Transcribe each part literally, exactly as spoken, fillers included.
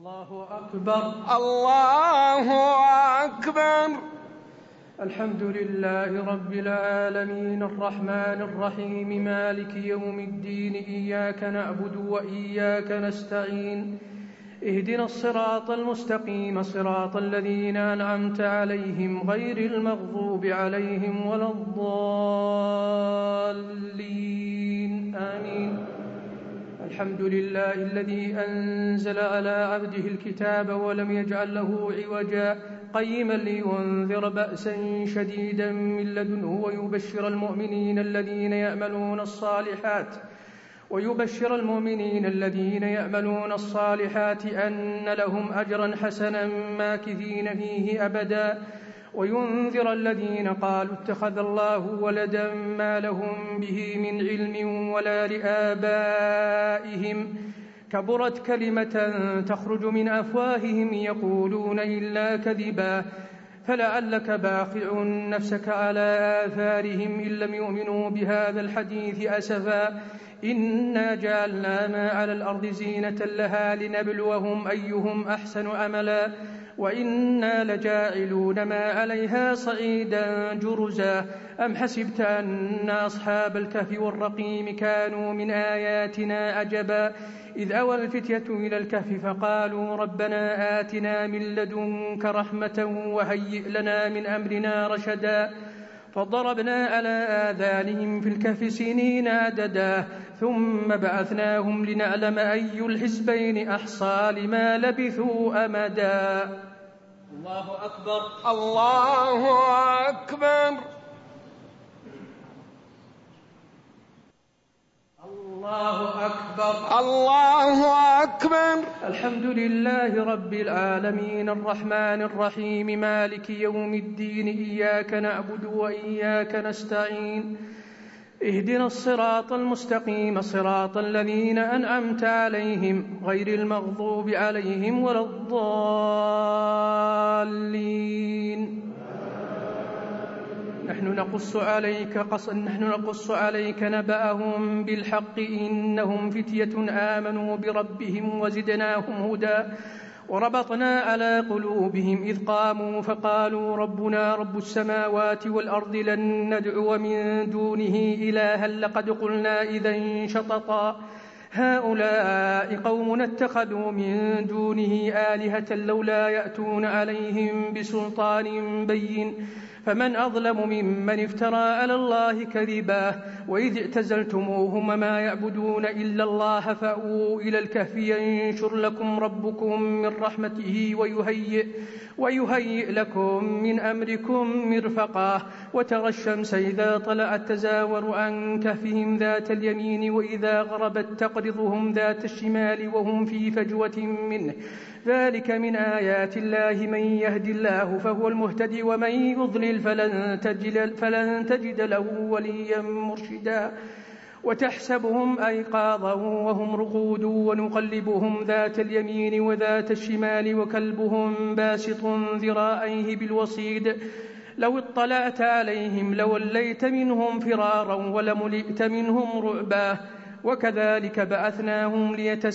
الله أكبر. الله أكبر. الحمد لله رب العالمين الرحمن الرحيم مالك يوم الدين، إياك نعبد وإياك نستعين، اهدنا الصراط المستقيم صراط الذين أنعمت عليهم غير المغضوب عليهم ولا الضالين، آمين. الحمد لله الذي أنزل على عبده الكتاب ولم يجعل له عوجا قيما لينذر بأسا شديدا من لدنه ويبشر المؤمنين الذين يعملون الصالحات ويبشر المؤمنين الذين يعملون الصالحات أن لهم أجرا حسنا ماكثين فيه أبدا، وينذر الذين قالوا اتخذ الله ولدا ما لهم به من علم ولا لآبائهم، كبرت كلمة تخرج من أفواههم يقولون إلا كذبا، فلعلك باخع نفسك على آثارهم إن لم يؤمنوا بهذا الحديث أسفا، إنا جعلنا ما على الأرض زينة لها لنبلوهم أيهم أحسن عملا، وإنا لجاعلون ما عليها صعيدا جرزا. أم حسبت أن أصحاب الكهف والرقيم كانوا من آياتنا عجبا، إذ أوى الفتية إلى الكهف فقالوا ربنا آتنا من لدنك رحمة وهيئ لنا من أمرنا رشدا، فضربنا على آذانهم في الكهف سنين عددا، ثم بعثناهم لنعلم أي الحزبين أحصى لما لبثوا أمدا. الله أكبر. الله أكبر. الله أكبر. الله أكبر. الحمد لله رب العالمين الرحمن الرحيم مالك يوم الدين، إياك نعبد وإياك نستعين، اهدنا الصراط المستقيم صراط الذين أنعمت عليهم غير المغضوب عليهم ولا الضالين. نحن نقص عليك قص نحن نقص عليك نبأهم بالحق، إنهم فتية آمنوا بربهم وزدناهم هدى، وربطنا على قلوبهم إذ قاموا فقالوا ربنا رب السماوات والأرض لن ندعو من دونه إلها لقد قلنا إذا شططا، هؤلاء قومنا اتخذوا من دونه آلهة لولا يأتون عليهم بسلطان بين، فمن أظلم ممن افترى على الله كذبا، وإذ اعتزلتموهم ما يعبدون إلا الله فأووا إلى الكهف ينشر لكم ربكم من رحمته ويهيئ, ويهيئ لكم من أمركم مرفقا، وترى الشمس إذا طلعت تزاور عن كهفهم ذات اليمين وإذا غربت تقرضهم ذات الشمال وهم في فجوة منه، ذلك من آيات الله، من يهد الله فهو المهتدي ومن يضلل فلن تجد, فلن تجد له وليا مرشدا، وتحسبهم أيقاظا وهم رقود ونقلبهم ذات اليمين وذات الشمال وكلبهم باسط ذراعيه بالوصيد، لو اطلعت عليهم لوليت منهم فرارا ولملئت منهم رعبا، وكذلك بعثناهم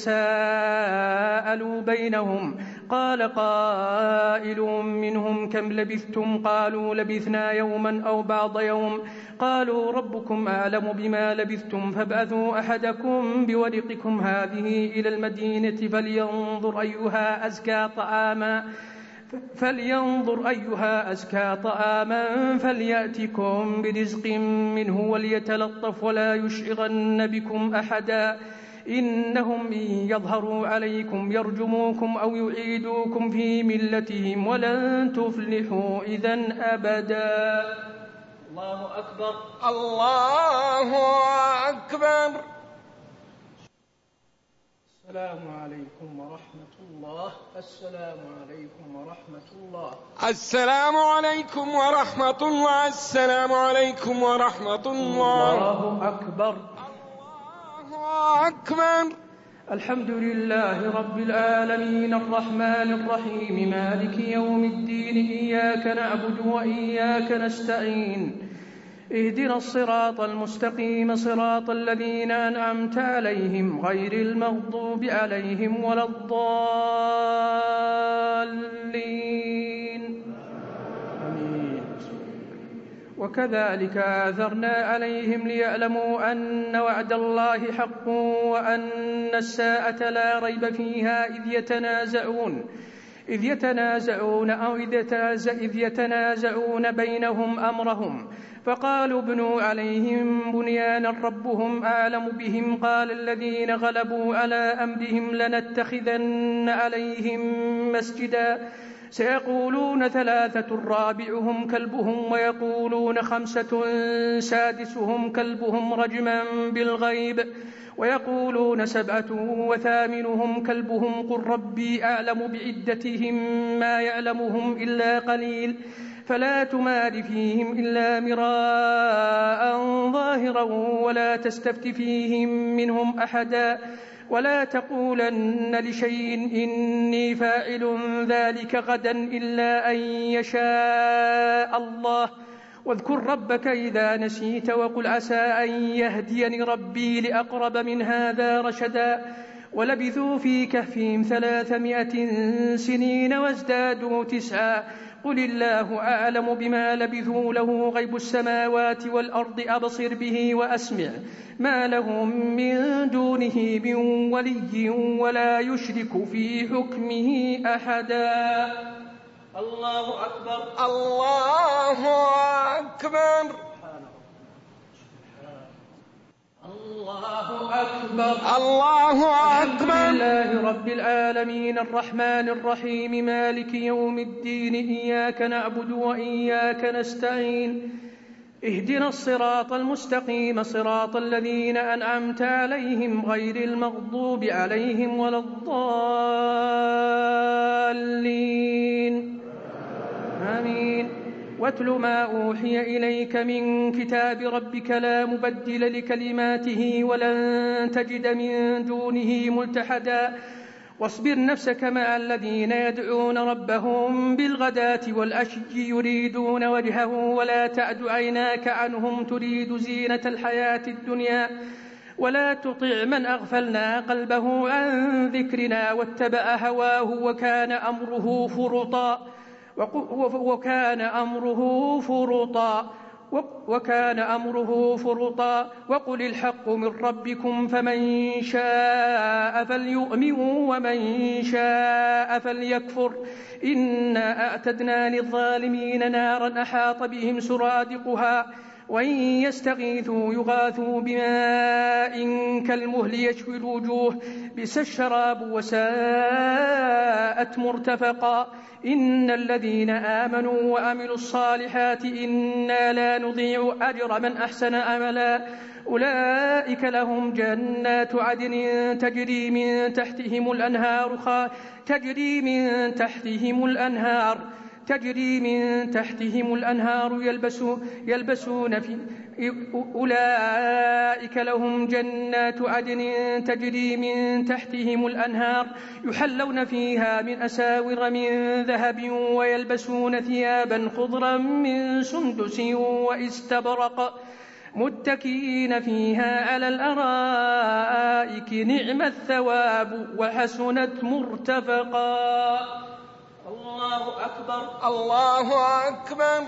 ليتساءلوا بينهم، قال قائل منهم كم لبثتم؟ قالوا لبثنا يوما أو بعض يوم، قالوا ربكم أعلم بما لبثتم فابعثوا أحدكم بورقكم هذه إلى المدينة فلينظر أيها أزكى طعاما فلينظر أيها أزكى طعاما فليأتكم برزق منه وليتلطف ولا يشعرن بكم أحدا، إنهم إن يظهروا عليكم يرجموكم أو يعيدوكم في ملتهم ولن تفلحوا إذن أبدا. الله أكبر. الله أكبر. السلام عليكم ورحمة الله. السلام عليكم ورحمة الله. السلام عليكم ورحمة الله. السلام عليكم ورحمة الله. الله أكبر. الله أكبر. الحمد لله رب العالمين الرحمن الرحيم مالك يوم الدين، إياك نعبد وإياك نستعين، اهدنا الصراط المستقيم صراط الذين أنعمت عليهم غير المغضوب عليهم ولا الضالين آمين. وكذلك آثرنا عليهم ليعلموا أن وعد الله حق وأن الساعة لا ريب فيها إذ يتنازعون إذ يتنازعون أو إذ يتنازعون بينهم أمرهم فقالوا ابنوا عليهم بنيانا ربهم أعلم بهم قال الذين غلبوا على أمرهم لنتخذن عليهم مسجدا سيقولون ثلاثة رابعهم كلبهم ويقولون خمسة سادسهم كلبهم رجما بالغيب ويقولون سبعة وثامنهم كلبهم قل ربي أعلم بعدتهم ما يعلمهم إلا قليل فلا تمار فيهم إلا مراء ظاهرا ولا تستفت فيهم منهم أحدا ولا تقولن لشيء إني فاعل ذلك غدا إلا أن يشاء الله واذكر ربك إذا نسيت وقل عسى أن يهديني ربي لأقرب من هذا رشدا ولبثوا في كهفهم ثلاثمائة سنين وازدادوا تسعا قل الله أعلم بما لبثوا له غيب السماوات والأرض أبصر به وأسمع ما لهم من دونه من ولي ولا يشرك في حكمه أحدا. الله أكبر الله أكبر الله أكبر الله أكبر. الحمد لله رب العالمين الرحمن الرحيم مالك يوم الدين إياك نعبد وإياك نستعين اهدنا الصراط المستقيم صراط الذين أنعمت عليهم غير المغضوب عليهم ولا الضالين آمين. واتل ما أوحي إليك من كتاب ربك لا مبدل لكلماته ولن تجد من دونه ملتحدا واصبر نفسك مع الذين يدعون ربهم بالغداة والعشي يريدون وجهه ولا تعد عيناك عنهم تريد زينة الحياة الدنيا ولا تطع من أغفلنا قلبه عن ذكرنا واتبع هواه وكان أمره فرطا وكان أمره فرطا وكان أمره فرطا وقل الحق من ربكم فمن شاء فليؤمن ومن شاء فليكفر إنا أعتدنا للظالمين نارا أحاط بهم سرادقها وإن يستغيثوا يغاثوا بماء كالمهل يشوي الوجوه بئس الشراب وساءت مرتفقا إن الذين آمنوا وعملوا الصالحات إنا لا نضيع أجر من أحسن عملا أولئك لهم جنات عدن تجري من تحتهم الأنهار تجري من تحتهم الأنهار تجري من تحتهم الأنهار يلبسون, يلبسون في أولئك لهم جنات عدن تجري من تحتهم الأنهار يحلون فيها من أساور من ذهب ويلبسون ثيابا خضرا من سندس واستبرق متكئين فيها على الأرائك نعم الثواب وحسنت مرتفقا. الله أكبر الله أكبر.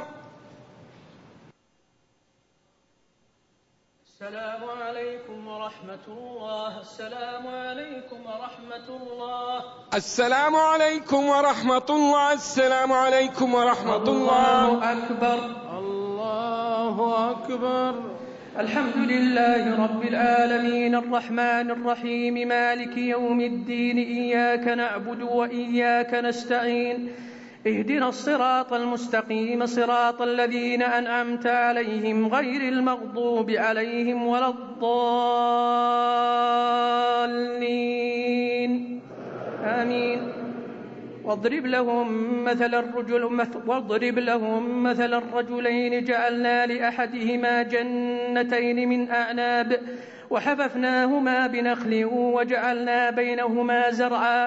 السلام عليكم ورحمة الله. السلام عليكم ورحمة الله. السلام عليكم ورحمة الله. السلام عليكم ورحمة الله. الله أكبر. الله أكبر. الحمد لله رب العالمين الرحمن الرحيم مالك يوم الدين إياك نعبد وإياك نستعين اهدنا الصراط المستقيم صراط الذين أنعمت عليهم غير المغضوب عليهم ولا الضالين آمين. واضرب لهم مثل الرجل واضرب لهم مثل الرجلين جعلنا لأحدهما جنتين من أعناب وحففناهما بنخل وجعلنا بينهما زرعا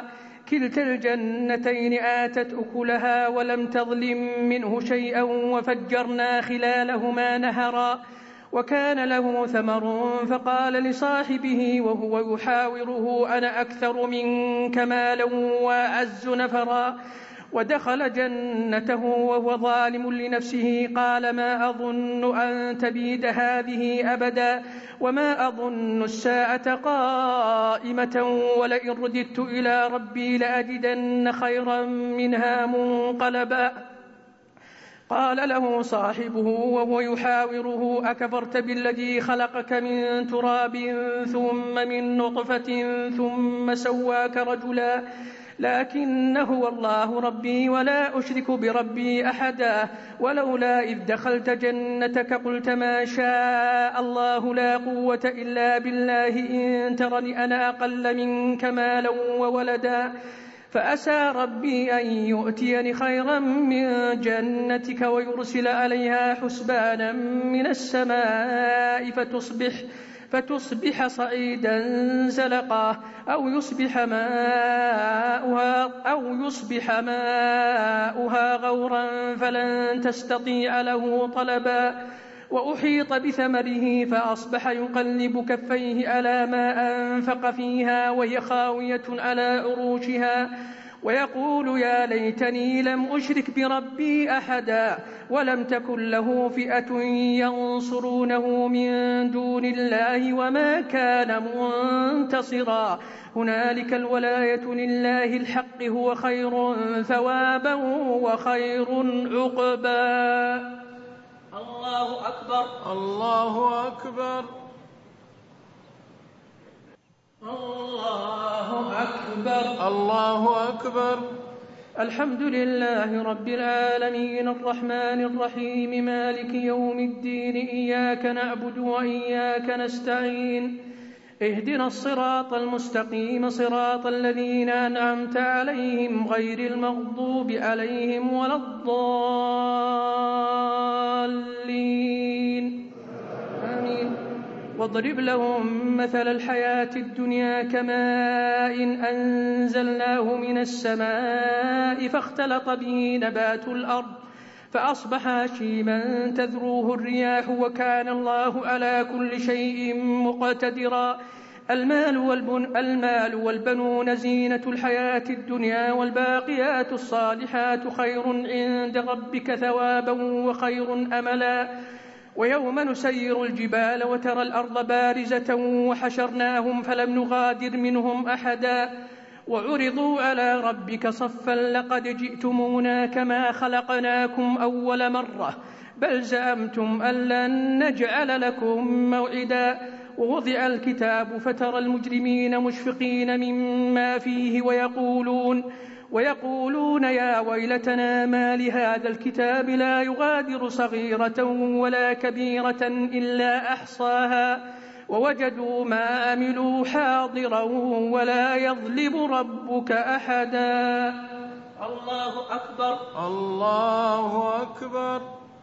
كلتا الجنتين آتت أكلها ولم تظلم منه شيئا وفجرنا خلالهما نهرا وكان له ثمر فقال لصاحبه وهو يحاوره أنا أكثر منك مالا وأعز نفرا ودخل جنته وهو ظالم لنفسه قال ما أظن أن تبيد هذه أبدا وما أظن الساعة قائمة ولئن رددت إلى ربي لأجدن خيرا منها منقلبا قال له صاحبه وهو يحاوره أكفرت بالذي خلقك من تراب ثم من نطفة ثم سواك رجلا لكن هو الله ربي ولا أشرك بربي أحدا ولولا إذ دخلت جنتك قلت ما شاء الله لا قوة إلا بالله إن ترني أنا أقل منك مالا وولدا فأسى ربي أن يؤتيني خيرا من جنتك ويرسل عليها حسبانا من السماء فتصبح فتصبح صعيدا زلقا أو يصبح ماؤها أو يصبح ماؤها غورا فلن تستطيع له طلبا وأحيط بثمره فأصبح يقلب كفيه على ما أنفق فيها وهي خاوية على عروشها ويقول يا ليتني لم أشرك بربي أحدا ولم تكن له فئة ينصرونه من دون الله وما كان منتصرا هنالك الولاية لله الحق هو خير ثوابا وخير عقبا. الله أكبر الله أكبر الله أكبر الله أكبر. الحمد لله رب العالمين الرحمن الرحيم مالك يوم الدين إياك نعبد وإياك نستعين اهدنا الصراط المستقيم صراط الذين أنعمت عليهم غير المغضوب عليهم ولا الضالين آمين. واضرب لهم مثل الحياة الدنيا كماء أنزلناه من السماء فاختلط به نبات الأرض فأصبح هشيما تذروه الرياح وكان الله على كل شيء مقتدرا. المال, والبن المال والبنون زينة الحياة الدنيا والباقيات الصالحات خير عند ربك ثوابا وخير أملا. ويوم نسير الجبال وترى الأرض بارزة وحشرناهم فلم نغادر منهم أحدا وعرضوا على ربك صفا لقد جئتمونا كما خلقناكم أول مرة بل زعمتم أن لن نجعل لكم موعدا. ووضع الكتاب فترى المجرمين مشفقين مما فيه ويقولون ويقولون يا ويلتنا ما لهذا الكتاب لا يغادر صغيرة ولا كبيرة إلا أحصاها ووجدوا ما عملوا حاضرا ولا يظلم ربك أحدا. الله أكبر الله أكبر.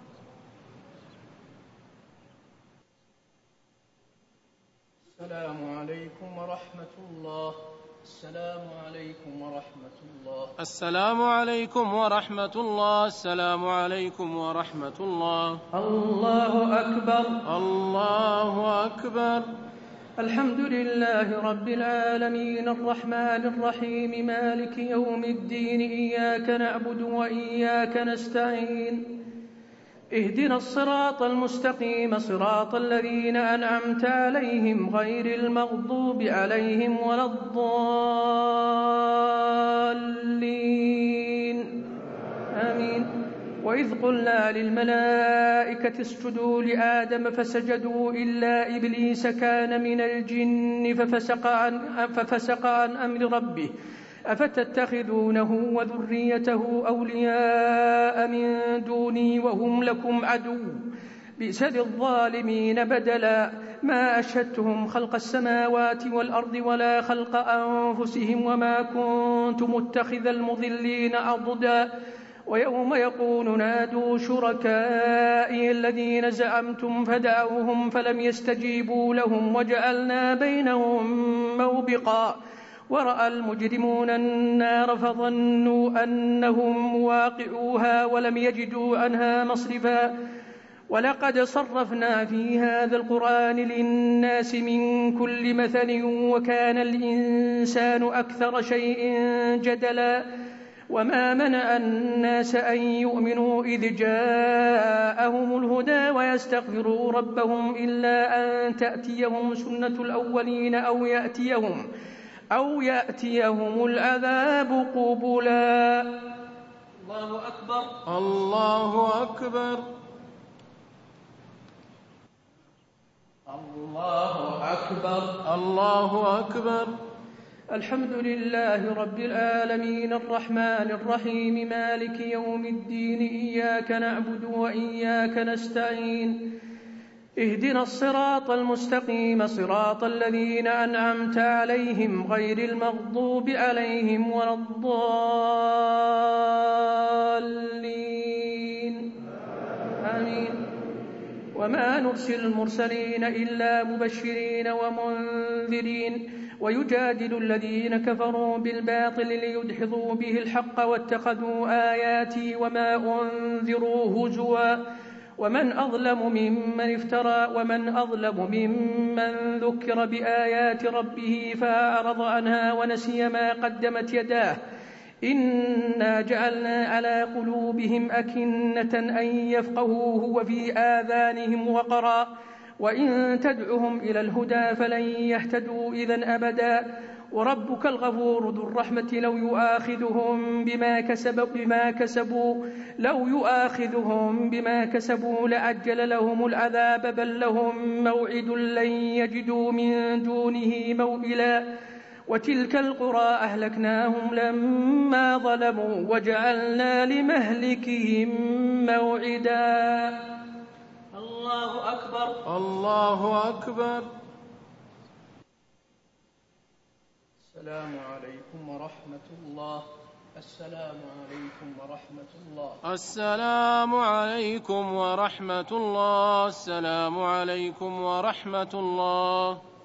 السلام عليكم ورحمة الله. السلام عليكم ورحمة الله. السلام عليكم ورحمة الله. السلام عليكم ورحمة الله. الله أكبر الله أكبر. الحمد لله رب العالمين الرحمن الرحيم مالك يوم الدين إياك نعبد وإياك نستعين اهدنا الصراط المستقيم صراط الذين أنعمت عليهم غير المغضوب عليهم ولا الضالين آمين. وإذ قلنا للملائكة اسجدوا لآدم فسجدوا إلا إبليس كان من الجن ففسق عن, ففسق عن أمر ربه أفتتخذونه وذريته أولياء من دوني وهم لكم عدو بئس للظالمين بدلا. ما أشهدتهم خلق السماوات والأرض ولا خلق أنفسهم وما كنت متخذ المضلين عضدا. ويوم يقول نادوا شركائي الذين زعمتم فدعوهم فلم يستجيبوا لهم وجعلنا بينهم موبقا ورأى المجرمون النار فظنوا أنهم مواقعوها ولم يجدوا عنها مصرفا ولقد صرفنا في هذا القرآن للناس من كل مثل وكان الإنسان أكثر شيء جدلا وما منع الناس أن يؤمنوا إذ جاءهم الهدى ويستغفروا ربهم إلا أن تأتيهم سنة الأولين أو يأتيهم أو يأتيهم العذاب قبلا. الله أكبر. الله أكبر. الله أكبر. الله أكبر. الحمد لله رب العالمين الرحمن الرحيم مالك يوم الدين إياك نعبد وإياك نستعين اهدنا الصراط المستقيم صراط الذين أنعمت عليهم غير المغضوب عليهم ولا الضالين آمين. وما نرسل المرسلين إلا مبشرين ومنذرين ويجادل الذين كفروا بالباطل ليدحضوا به الحق واتخذوا آياتي وما أنذروا هزوا ومن أظلم ممن افترى ومن أظلم ممن ذكر بآيات ربه فأعرض عنها ونسي ما قدمت يداه إنا جعلنا على قلوبهم أكنة أن يفقهوه وفي آذانهم وقرا وإن تدعهم إلى الهدى فلن يهتدوا إذن أبدا وربك الغفور ذو الرحمة لو يؤاخذهم بما كسبوا بما كسبوا لو يؤاخذهم بما كسبوا لعجل لهم العذاب بل لهم موعد لن يجدوا من دونه موئلا وتلك القرى أهلكناهم لما ظلموا وجعلنا لمهلكهم موعدا. الله أكبر. الله أكبر. السلام عليكم ورحمة الله. السلام عليكم ورحمة الله. السلام عليكم ورحمة الله. السلام عليكم ورحمة الله.